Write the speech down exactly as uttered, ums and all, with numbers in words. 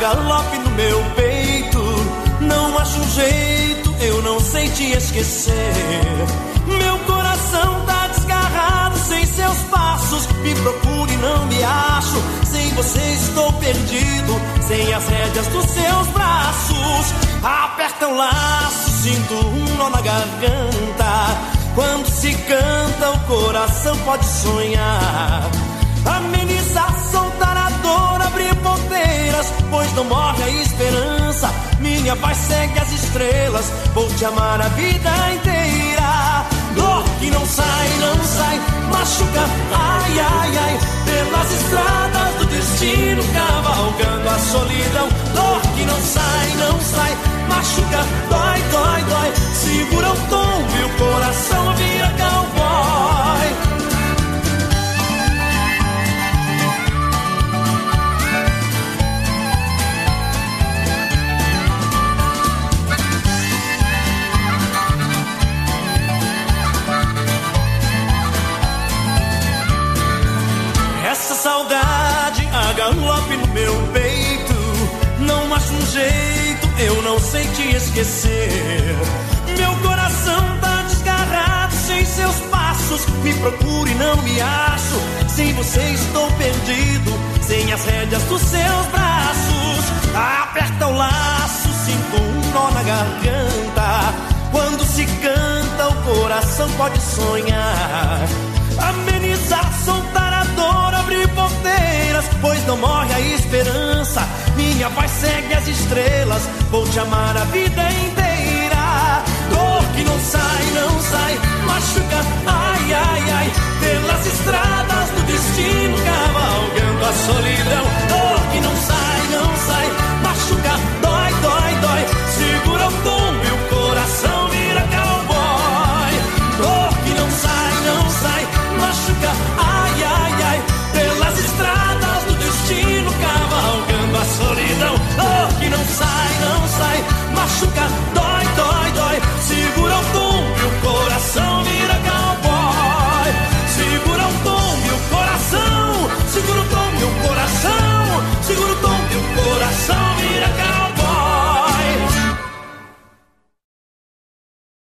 galope no meu peito. Não acho um jeito, eu não sei te esquecer. Meu coração tá desgarrado sem seus passos. Me procure, não me acho. Sem você estou perdido, sem as rédeas dos seus braços. Aperta o laço, sinto um nó na garganta. Quando se canta, o coração pode sonhar. Ameniza, soltar a dor, abrir porteiras, pois não morre a esperança. Minha paz segue as estrelas, vou te amar a vida inteira. Dor que não sai, não sai, machuca, ai, ai, ai. Pelas estradas do destino, cavalgando a solidão. Dor que não sai, não sai, machuca, dói, dói, dói. Segura o tom e o coração vira cowboy. Essa saudade a galope no meu peito. Não acho um jeito, eu não sei te esquecer. Meu coração tá desgarrado sem seus passos. Me procure, não me acho. Sem você estou perdido, sem as rédeas dos seus braços. Aperta o laço, sinto um nó na garganta. Quando se canta, o coração pode sonhar. Amenizar, soltar a dor, abrir porteiras, pois não morre a esperança. Minha paz segue as estrelas, vou te amar a vida inteira. Dor que não sai, não sai, machuca, ai.